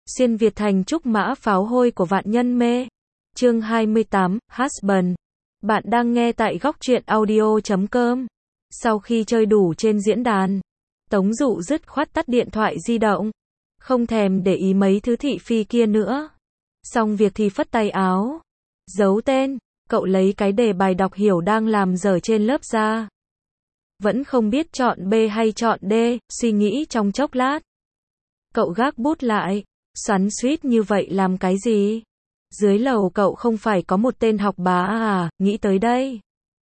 Xuyên Việt thành trúc mã pháo hôi của vạn nhân mê. Chương 28, Husband. Bạn đang nghe tại góc truyện audio.com. Sau khi chơi đủ trên diễn đàn, Tống Dụ dứt khoát tắt điện thoại di động. Không thèm để ý mấy thứ thị phi kia nữa. Xong việc thì phất tay áo. Giấu tên, cậu lấy cái đề bài đọc hiểu đang làm dở trên lớp ra. Vẫn không biết chọn B hay chọn D, suy nghĩ trong chốc lát. Cậu gác bút lại, xoắn xuýt như vậy làm cái gì? Dưới lầu cậu không phải có một tên học bá à, nghĩ tới đây.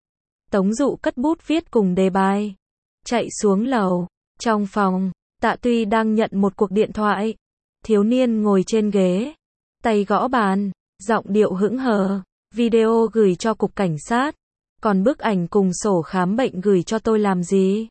Tống Dụ cất bút viết cùng đề bài. Chạy xuống lầu, trong phòng, Tạ Tuy đang nhận một cuộc điện thoại. Thiếu niên ngồi trên ghế, tay gõ bàn, giọng điệu hững hờ. Video gửi cho cục cảnh sát, còn bức ảnh cùng sổ khám bệnh gửi cho tôi làm gì?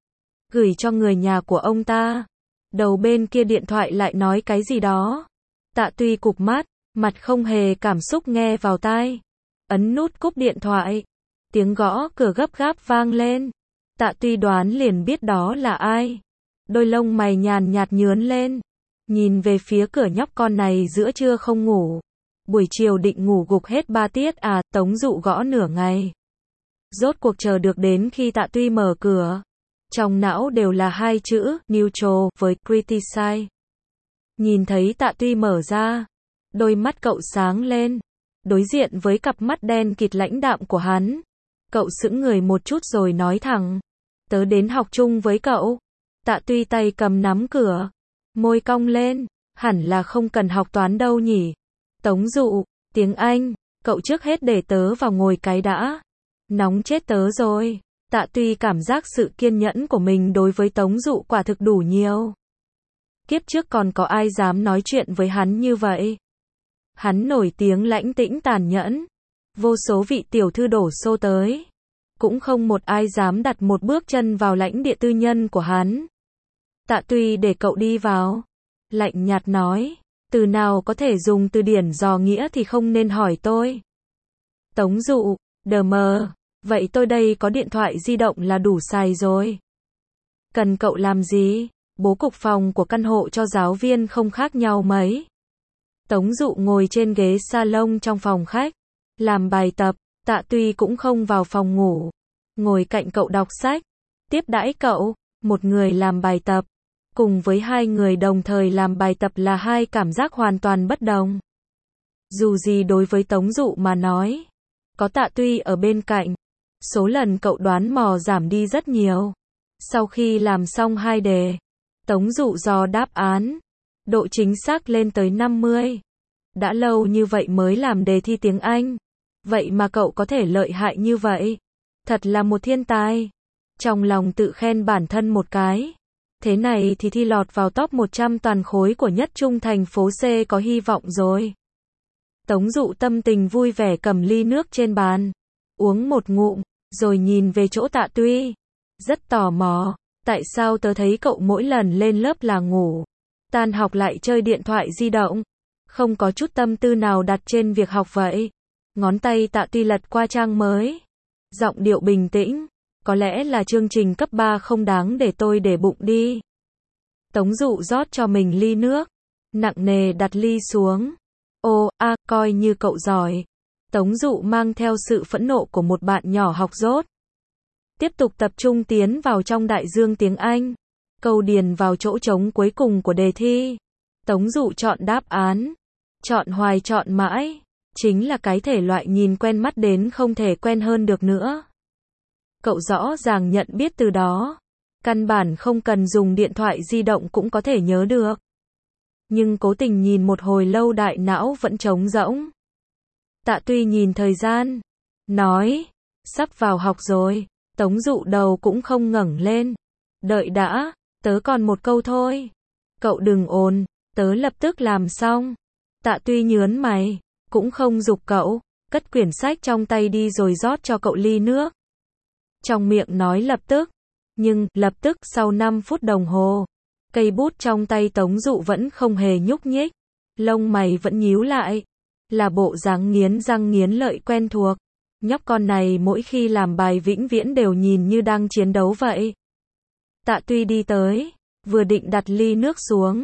Gửi cho người nhà của ông ta. Đầu bên kia điện thoại lại nói cái gì đó. Tạ Tuy cụp mắt, mặt không hề cảm xúc nghe vào tai. Ấn nút cúp điện thoại. Tiếng gõ cửa gấp gáp vang lên. Tạ Tuy đoán liền biết đó là ai. Đôi lông mày nhàn nhạt nhướn lên. Nhìn về phía cửa nhóc con này giữa trưa không ngủ. Buổi chiều định ngủ gục hết 3 tiết à, Tống Dụ gõ nửa ngày. Rốt cuộc chờ được đến khi Tạ Tuy mở cửa. Trong não đều là hai chữ, neutral, với criticize. Nhìn thấy Tạ Tuy mở ra. Đôi mắt cậu sáng lên. Đối diện với cặp mắt đen kịt lãnh đạm của hắn. Cậu sững người một chút rồi nói thẳng. Tớ đến học chung với cậu. Tạ Tuy tay cầm nắm cửa. Môi cong lên. Hẳn là không cần học toán đâu nhỉ. Tống Dụ, tiếng Anh, cậu trước hết để tớ vào ngồi cái đã. Nóng chết tớ rồi. Tạ Tuy cảm giác sự kiên nhẫn của mình đối với Tống Dụ quả thực đủ nhiều. Kiếp trước còn có ai dám nói chuyện với hắn như vậy. Hắn nổi tiếng lãnh tĩnh tàn nhẫn. Vô số vị tiểu thư đổ xô tới. Cũng không một ai dám đặt một bước chân vào lãnh địa tư nhân của hắn. Tạ Tuy để cậu đi vào. Lạnh nhạt nói. Từ nào có thể dùng từ điển dò nghĩa thì không nên hỏi tôi. Tống Dụ, đờ mờ. Vậy tôi đây có điện thoại di động là đủ xài rồi. Cần cậu làm gì? Bố cục phòng của căn hộ cho giáo viên không khác nhau mấy. Tống Dụ ngồi trên ghế salon trong phòng khách. Làm bài tập, Tạ Tuy cũng không vào phòng ngủ. Ngồi cạnh cậu đọc sách. Tiếp đãi cậu, một người làm bài tập. Cùng với hai người đồng thời làm bài tập là hai cảm giác hoàn toàn bất đồng. Dù gì đối với Tống Dụ mà nói. Có Tạ Tuy ở bên cạnh. Số lần cậu đoán mò giảm đi rất nhiều. Sau khi làm xong hai đề, Tống Dụ dò đáp án. Độ chính xác lên tới 50. Đã lâu như vậy mới làm đề thi tiếng Anh. Vậy mà cậu có thể lợi hại như vậy. Thật là một thiên tài. Trong lòng tự khen bản thân một cái. Thế này thì thi lọt vào top 100 toàn khối của nhất trung thành phố C có hy vọng rồi. Tống Dụ tâm tình vui vẻ cầm ly nước trên bàn. Uống một ngụm, rồi nhìn về chỗ Tạ Tuy. Rất tò mò, tại sao tớ thấy cậu mỗi lần lên lớp là ngủ. Tan học lại chơi điện thoại di động. Không có chút tâm tư nào đặt trên việc học vậy. Ngón tay Tạ Tuy lật qua trang mới. Giọng điệu bình tĩnh. Có lẽ là chương trình cấp 3 không đáng để tôi để bụng đi. Tống Dụ rót cho mình ly nước. Nặng nề đặt ly xuống. Ô, coi như cậu giỏi. Tống Dụ mang theo sự phẫn nộ của một bạn nhỏ học dốt. Tiếp tục tập trung tiến vào trong đại dương tiếng Anh. Câu điền vào chỗ trống cuối cùng của đề thi. Tống Dụ chọn đáp án. Chọn hoài chọn mãi. Chính là cái thể loại nhìn quen mắt đến không thể quen hơn được nữa. Cậu rõ ràng nhận biết từ đó. Căn bản không cần dùng điện thoại di động cũng có thể nhớ được. Nhưng cố tình nhìn một hồi lâu đại não vẫn trống rỗng. Tạ Tuy nhìn thời gian. Nói. Sắp vào học rồi. Tống Dụ đầu cũng không ngẩng lên. Đợi đã. Tớ còn một câu thôi. Cậu đừng ồn. Tớ lập tức làm xong. Tạ Tuy nhớn mày. Cũng không giục cậu. Cất quyển sách trong tay đi rồi rót cho cậu ly nước. Trong miệng nói lập tức. Nhưng, lập tức sau 5 phút đồng hồ. Cây bút trong tay Tống Dụ vẫn không hề nhúc nhích. Lông mày vẫn nhíu lại. Là bộ dáng nghiến răng nghiến lợi quen thuộc. Nhóc con này mỗi khi làm bài vĩnh viễn đều nhìn như đang chiến đấu vậy. Tạ Tuy đi tới. Vừa định đặt ly nước xuống.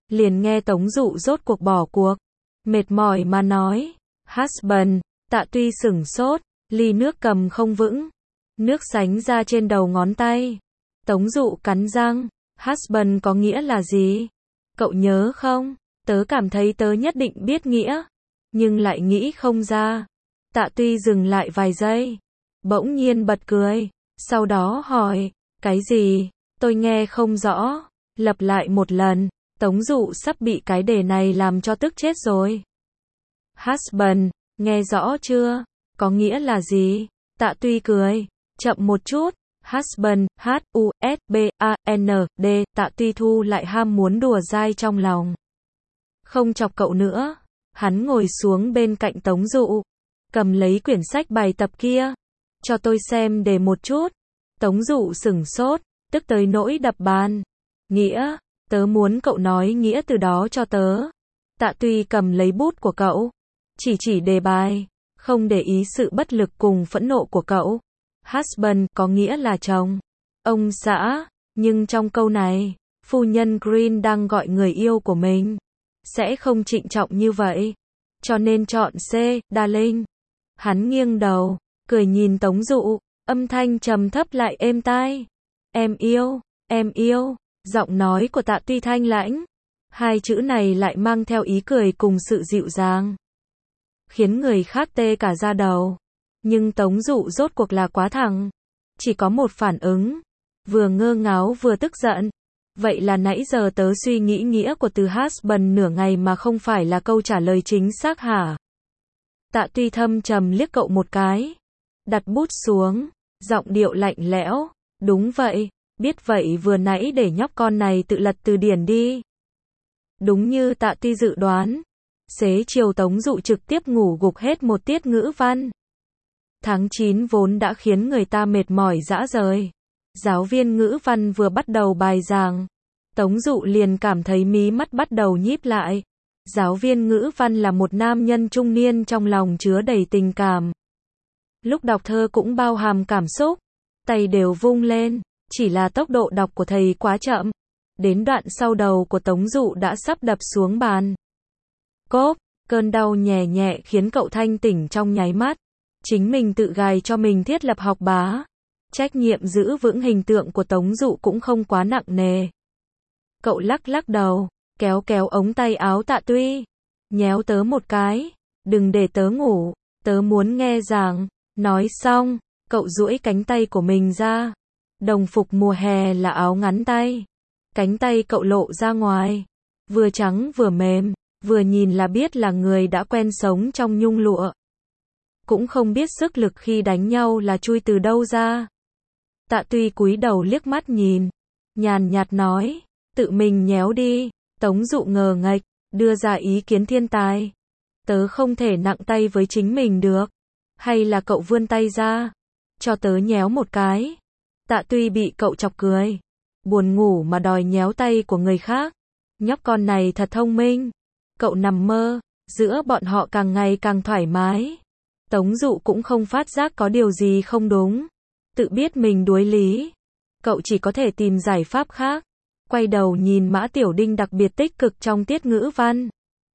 liền nghe Tống Dụ rốt cuộc bỏ cuộc. Mệt mỏi mà nói, husband, Tạ Tuy sửng sốt, ly nước cầm không vững. Nước sánh ra trên đầu ngón tay. Tống Dụ cắn răng, husband có nghĩa là gì? Cậu nhớ không? Tớ cảm thấy tớ nhất định biết nghĩa, nhưng lại nghĩ không ra. Tạ Tuy dừng lại vài giây, bỗng nhiên bật cười, sau đó hỏi, cái gì? Tôi nghe không rõ, lặp lại một lần. Tống Dụ sắp bị cái đề này làm cho tức chết rồi. Husband, nghe rõ chưa? Có nghĩa là gì? Tạ Tuy cười, chậm một chút. Husband, H-U-S-B-A-N-D. Tạ Tuy thu lại ham muốn đùa dai trong lòng. Không chọc cậu nữa. Hắn ngồi xuống bên cạnh Tống Dụ, cầm lấy quyển sách bài tập kia. Cho tôi xem đề một chút. Tống Dụ sửng sốt, tức tới nỗi đập bàn. Nghĩa, tớ muốn cậu nói nghĩa từ đó cho tớ. Tạ Tuy cầm lấy bút của cậu, chỉ đề bài, không để ý sự bất lực cùng phẫn nộ của cậu. Husband có nghĩa là chồng, ông xã, nhưng trong câu này, phu nhân Green đang gọi người yêu của mình, sẽ không trịnh trọng như vậy, cho nên chọn C, darling. Hắn nghiêng đầu, cười nhìn Tống Dụ, âm thanh trầm thấp lại êm tai. Em yêu. Giọng nói của Tạ Tuy thanh lãnh, hai chữ này lại mang theo ý cười cùng sự dịu dàng, khiến người khác tê cả da đầu. Nhưng Tống Dụ rốt cuộc là quá thẳng, chỉ có một phản ứng, vừa ngơ ngáo vừa tức giận. Vậy là nãy giờ tớ suy nghĩ nghĩa của từ husband nửa ngày mà không phải là câu trả lời chính xác hả? Tạ Tuy thâm trầm liếc cậu một cái, đặt bút xuống, giọng điệu lạnh lẽo, đúng vậy. Biết vậy vừa nãy để nhóc con này tự lật từ điển đi. Đúng như Tạ Tuy dự đoán, xế chiều Tống Dụ trực tiếp ngủ gục hết một tiết ngữ văn. Tháng 9 vốn đã khiến người ta mệt mỏi rã rời. Giáo viên ngữ văn vừa bắt đầu bài giảng, Tống Dụ liền cảm thấy mí mắt bắt đầu nhíp lại. Giáo viên ngữ văn là một nam nhân trung niên trong lòng chứa đầy tình cảm. Lúc đọc thơ cũng bao hàm cảm xúc, tay đều vung lên. Chỉ là tốc độ đọc của thầy quá chậm. Đến đoạn sau đầu của Tống Dụ đã sắp đập xuống bàn. Cốp, cơn đau nhè nhẹ khiến cậu thanh tỉnh trong nháy mắt. Chính mình tự gài cho mình thiết lập học bá. Trách nhiệm giữ vững hình tượng của Tống Dụ cũng không quá nặng nề. Cậu lắc đầu, kéo ống tay áo Tạ Tuy. Nhéo tớ một cái. Đừng để tớ ngủ, tớ muốn nghe giảng. Nói xong, cậu duỗi cánh tay của mình ra. Đồng phục mùa hè là áo ngắn tay. Cánh tay cậu lộ ra ngoài. Vừa trắng vừa mềm, vừa nhìn là biết là người đã quen sống trong nhung lụa. Cũng không biết sức lực khi đánh nhau là chui từ đâu ra. Tạ Tuy cúi đầu liếc mắt nhìn, nhàn nhạt nói, tự mình nhéo đi. Tống Dụ ngờ nghệch, đưa ra ý kiến thiên tài. Tớ không thể nặng tay với chính mình được. Hay là cậu vươn tay ra, cho tớ nhéo một cái. Tạ Tuy bị cậu chọc cười. Buồn ngủ mà đòi nhéo tay của người khác. Nhóc con này thật thông minh. Cậu nằm mơ, giữa bọn họ càng ngày càng thoải mái. Tống Dụ cũng không phát giác có điều gì không đúng. Tự biết mình đuối lý. Cậu chỉ có thể tìm giải pháp khác. Quay đầu nhìn Mã Tiểu Đinh đặc biệt tích cực trong tiết ngữ văn.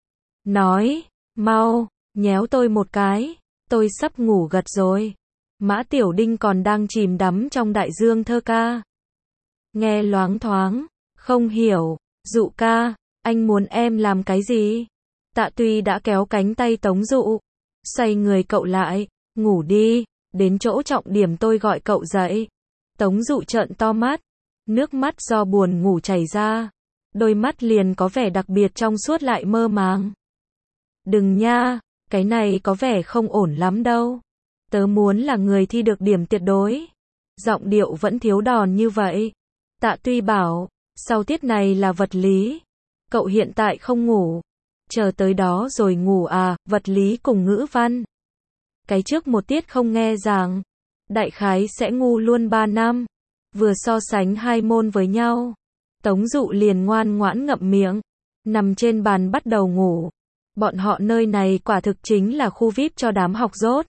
Nói, mau, nhéo tôi một cái. Tôi sắp ngủ gật rồi. Mã Tiểu Đinh còn đang chìm đắm trong đại dương thơ ca. Nghe loáng thoáng, không hiểu. Dụ ca, anh muốn em làm cái gì? Tạ Tuy đã kéo cánh tay Tống Dụ, xoay người cậu lại, ngủ đi, đến chỗ trọng điểm tôi gọi cậu dậy. Tống Dụ trợn to mắt, nước mắt do buồn ngủ chảy ra, đôi mắt liền có vẻ đặc biệt trong suốt lại mơ màng. Đừng nha, cái này có vẻ không ổn lắm đâu. Tớ muốn là người thi được điểm tuyệt đối. Giọng điệu vẫn thiếu đòn như vậy. Tạ Tuy bảo, sau tiết này là vật lý. Cậu hiện tại không ngủ. Chờ tới đó rồi ngủ à, vật lý cùng ngữ văn. Cái trước một tiết không nghe giảng. Đại khái sẽ ngu luôn 3 năm. Vừa so sánh hai môn với nhau. Tống Dụ liền ngoan ngoãn ngậm miệng. Nằm trên bàn bắt đầu ngủ. Bọn họ nơi này quả thực chính là khu VIP cho đám học dốt.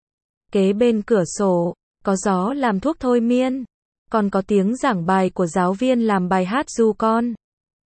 Kế bên cửa sổ, có gió làm thuốc thôi miên. Còn có tiếng giảng bài của giáo viên làm bài hát ru con.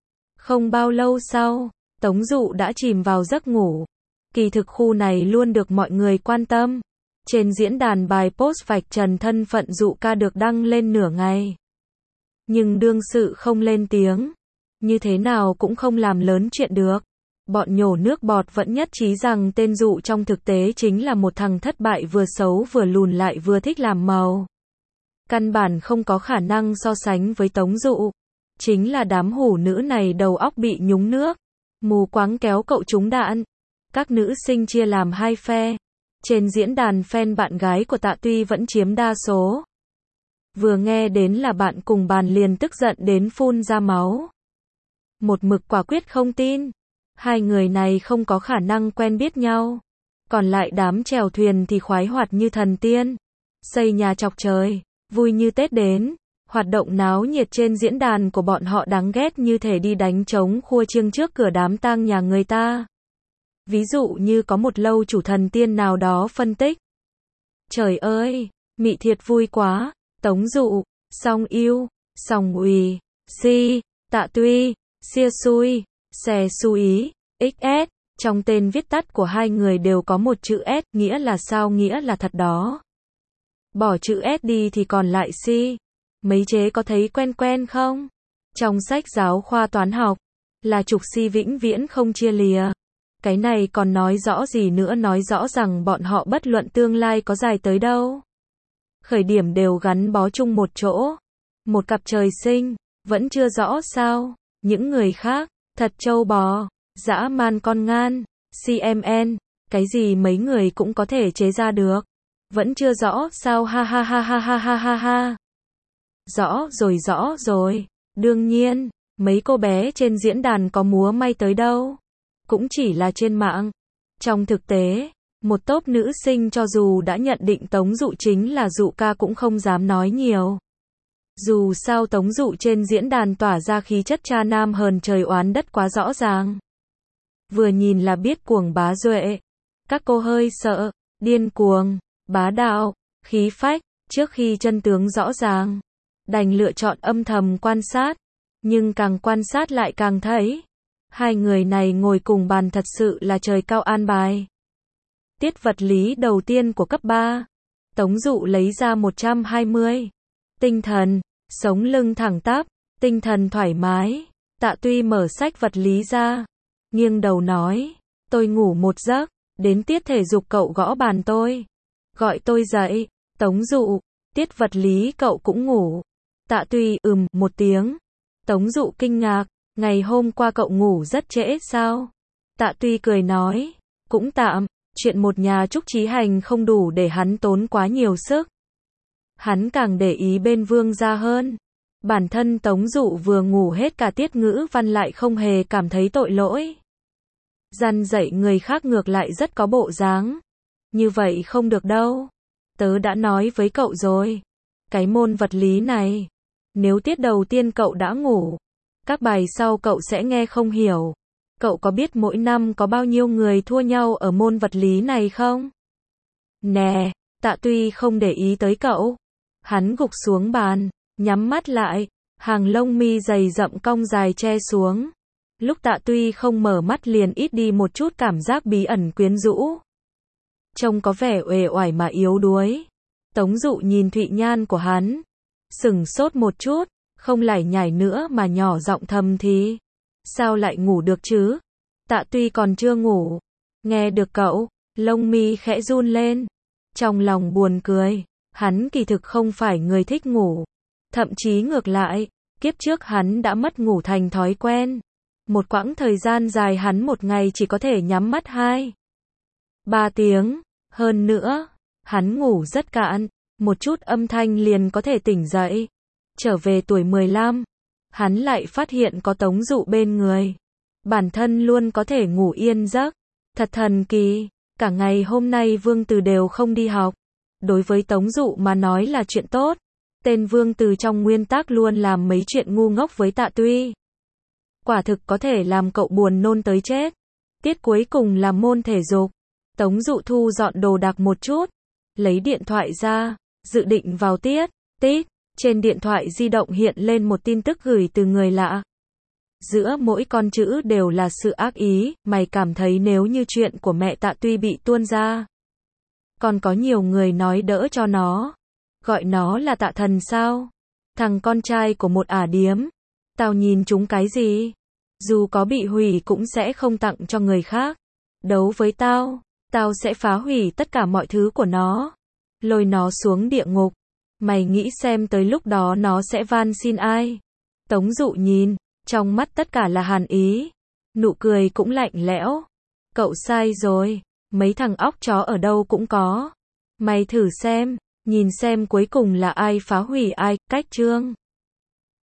Không bao lâu sau, Tống Dụ đã chìm vào giấc ngủ. Kỳ thực khu này luôn được mọi người quan tâm. Trên diễn đàn bài post vạch trần thân phận Dụ ca được đăng lên nửa ngày. Nhưng đương sự không lên tiếng. Như thế nào cũng không làm lớn chuyện được. Bọn nhổ nước bọt vẫn nhất trí rằng tên Dụ trong thực tế chính là một thằng thất bại vừa xấu vừa lùn lại vừa thích làm màu. Căn bản không có khả năng so sánh với Tống Dụ. Chính là đám hủ nữ này đầu óc bị nhúng nước. Mù quáng kéo cậu trúng đạn. Các nữ sinh chia làm hai phe. Trên diễn đàn fan bạn gái của Tạ Tuy vẫn chiếm đa số. Vừa nghe đến là bạn cùng bàn liền tức giận đến phun ra máu. Một mực quả quyết không tin. Hai người này không có khả năng quen biết nhau. Còn lại đám chèo thuyền thì khoái hoạt như thần tiên. Xây nhà chọc trời, vui như Tết đến. Hoạt động náo nhiệt trên diễn đàn của bọn họ đáng ghét như thể đi đánh trống khua chiêng trước cửa đám tang nhà người ta. Ví dụ như có một lâu chủ thần tiên nào đó phân tích. Trời ơi, mị thiệt vui quá, Tống Dụ, Song Yêu, Song Uy, Si, Tạ Tuy, Xia Xui, Xe Xui, XS, trong tên viết tắt của hai người đều có một chữ S, nghĩa là sao nghĩa là thật đó. Bỏ chữ S đi thì còn lại Si. Mấy chế có thấy quen quen không? Trong sách giáo khoa toán học, là trục Si vĩnh viễn không chia lìa. Cái này còn nói rõ gì nữa, nói rõ rằng bọn họ bất luận tương lai có dài tới đâu. Khởi điểm đều gắn bó chung một chỗ. Một cặp trời sinh, vẫn chưa rõ sao. Những người khác, thật trâu bò, dã man con ngan, CMN, cái gì mấy người cũng có thể chế ra được. Vẫn chưa rõ sao, ha ha ha ha ha ha ha ha. Rõ rồi. Đương nhiên, mấy cô bé trên diễn đàn có múa may tới đâu. Cũng chỉ là trên mạng. Trong thực tế, một tốp nữ sinh cho dù đã nhận định Tống Dụ chính là Dụ ca cũng không dám nói nhiều. Dù sao Tống Dụ trên diễn đàn tỏa ra khí chất cha nam hờn trời oán đất quá rõ ràng. Vừa nhìn là biết cuồng bá duệ. Các cô hơi sợ, điên cuồng, bá đạo, khí phách, trước khi chân tướng rõ ràng. Đành lựa chọn âm thầm quan sát. Nhưng càng quan sát lại càng thấy. Hai người này ngồi cùng bàn thật sự là trời cao an bài. Tiết vật lý đầu tiên của cấp 3. Tống Dụ lấy ra 120. Tinh thần, sống lưng thẳng tắp, tinh thần thoải mái. Tạ Tuy mở sách vật lý ra. Nghiêng đầu nói. Tôi ngủ một giấc. Đến tiết thể dục cậu gõ bàn tôi. Gọi tôi dậy. Tống Dụ. Tiết vật lý cậu cũng ngủ. Tạ Tuy một tiếng. Tống Dụ kinh ngạc. Ngày hôm qua cậu ngủ rất trễ sao? Tạ Tuy cười nói. Cũng tạm. Chuyện một nhà Trúc Chí Hành không đủ để hắn tốn quá nhiều sức. Hắn càng để ý bên Vương gia hơn. Bản thân Tống Dụ vừa ngủ hết cả tiết ngữ văn lại không hề cảm thấy tội lỗi. Răn dạy người khác ngược lại rất có bộ dáng. Như vậy không được đâu. Tớ đã nói với cậu rồi. Cái môn vật lý này, nếu tiết đầu tiên cậu đã ngủ, các bài sau cậu sẽ nghe không hiểu. Cậu có biết mỗi năm có bao nhiêu người thua nhau ở môn vật lý này không? Nè, Tạ Tuy không để ý tới cậu. Hắn gục xuống bàn, nhắm mắt lại, hàng lông mi dày rậm cong dài che xuống. Lúc Tạ Tuy không mở mắt liền ít đi một chút cảm giác bí ẩn quyến rũ. Trông có vẻ uể oải mà yếu đuối. Tống Dụ nhìn Thụy Nhan của hắn, sửng sốt một chút, không lải nhải nữa mà nhỏ giọng thầm thì. Sao lại ngủ được chứ? Tạ Tuy còn chưa ngủ. Nghe được cậu, lông mi khẽ run lên. Trong lòng buồn cười, hắn kỳ thực không phải người thích ngủ. Thậm chí ngược lại, kiếp trước hắn đã mất ngủ thành thói quen. Một quãng thời gian dài hắn một ngày chỉ có thể nhắm mắt 2-3 tiếng. Hơn nữa, hắn ngủ rất cạn, một chút âm thanh liền có thể tỉnh dậy. Trở về tuổi 15, hắn lại phát hiện có Tống Dụ bên người. Bản thân luôn có thể ngủ yên giấc. Thật thần kỳ, cả ngày hôm nay Vương Từ đều không đi học. Đối với Tống Dụ mà nói là chuyện tốt. Tên Vương Từ trong nguyên tắc luôn làm mấy chuyện ngu ngốc với Tạ Tuy. Quả thực có thể làm cậu buồn nôn tới chết. Tiết cuối cùng là môn thể dục. Tống Dụ thu dọn đồ đạc một chút, lấy điện thoại ra, dự định vào tiết. Tít, trên điện thoại di động hiện lên một tin tức gửi từ người lạ. Giữa mỗi con chữ đều là sự ác ý, mày cảm thấy nếu như chuyện của mẹ Tạ Tuy bị tuôn ra, còn có nhiều người nói đỡ cho nó. Gọi nó là Tạ Thần sao? Thằng con trai của một ả điếm. Tao nhìn chúng cái gì? Dù có bị hủy cũng sẽ không tặng cho người khác. Đấu với tao, tao sẽ phá hủy tất cả mọi thứ của nó. Lôi nó xuống địa ngục. Mày nghĩ xem tới lúc đó nó sẽ van xin ai? Tống Dụ nhìn, trong mắt tất cả là hàn ý. Nụ cười cũng lạnh lẽo. Cậu sai rồi, mấy thằng óc chó ở đâu cũng có. Mày thử xem, nhìn xem cuối cùng là ai phá hủy ai, cách chương.